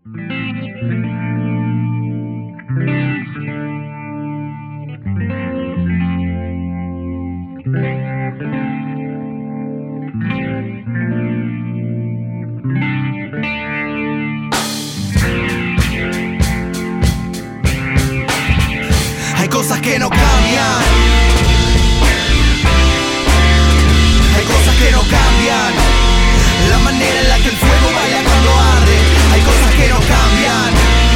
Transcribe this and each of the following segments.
Hay cosas que no cambian. Hay cosas que no cambian. La manera en la que el fuego baila cuando arde. Hay cosas que no cambian.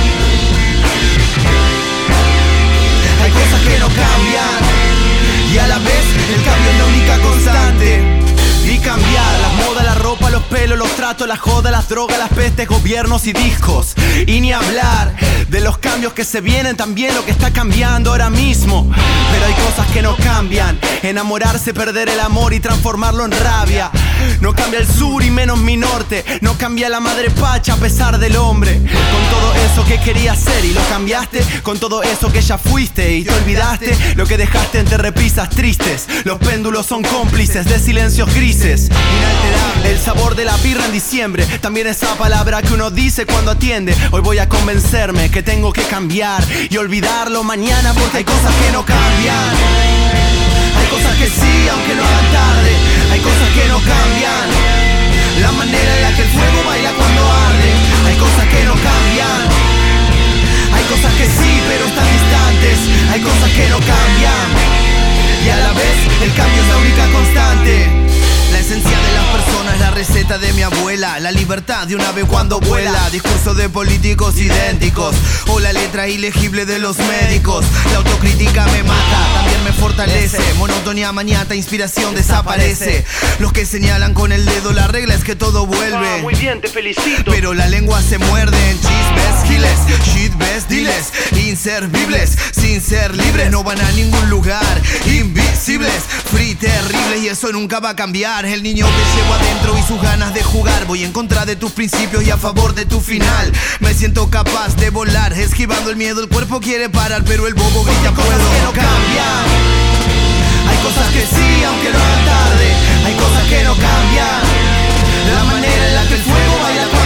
Hay cosas que no cambian. Y a la vez el cambio es la única constante. Y cambiar, la moda, la ropa, los pelos, los tratos, la joda, las drogas, las pestes, gobiernos y discos. Y ni hablar de los cambios que se vienen, también lo que está cambiando ahora mismo. Pero hay cosas que no cambian. Enamorarse, perder el amor y transformarlo en rabia. No cambia el sur y menos mi norte. No cambia la madre pacha a pesar del hombre. Con todo eso que querías ser y lo cambiaste. Con todo eso que ya fuiste y te olvidaste. Lo que dejaste entre repisas tristes. Los péndulos son cómplices de silencios grises. Inalterable el sabor de la birra en diciembre. También esa palabra que uno dice cuando atiende. Hoy voy a convencerme que tengo que cambiar y olvidarlo mañana, porque hay cosas que no cambian. Hay cosas que sí, aunque lo hagan tarde. Hay cosas que no cambian. La manera en la que el fuego baila cuando arde. Hay cosas que no cambian. Hay cosas que sí, pero están distantes. Hay cosas que no cambian. Y a la vez el cambio es la única constante. La esencia de las personas, la receta de mi abuela. La libertad de un ave cuando vuela. Discursos de políticos idénticos. O la letra ilegible de los médicos. La autocrítica me mata, también me fortalece. Monotonía, mañata, inspiración desaparece. Los que señalan con el dedo, la regla es que todo vuelve. Muy bien, te felicito. Pero la lengua se muerde en chismes, giles, shitbest, diles, inservibles, sin ser libres. No van a ningún lugar, invisibles, free, terribles. Y eso nunca va a cambiar. El niño que llevo adentro y sus ganas de jugar. Voy en contra de tus principios y a favor de tu final. Me siento capaz de volar, esquivando el miedo. El cuerpo quiere parar, pero el bobo grita puedo. Hay cosas que no cambian. Hay cosas que sí, aunque lo hagan tarde. Hay cosas que no cambian. La manera en la que el fuego baila.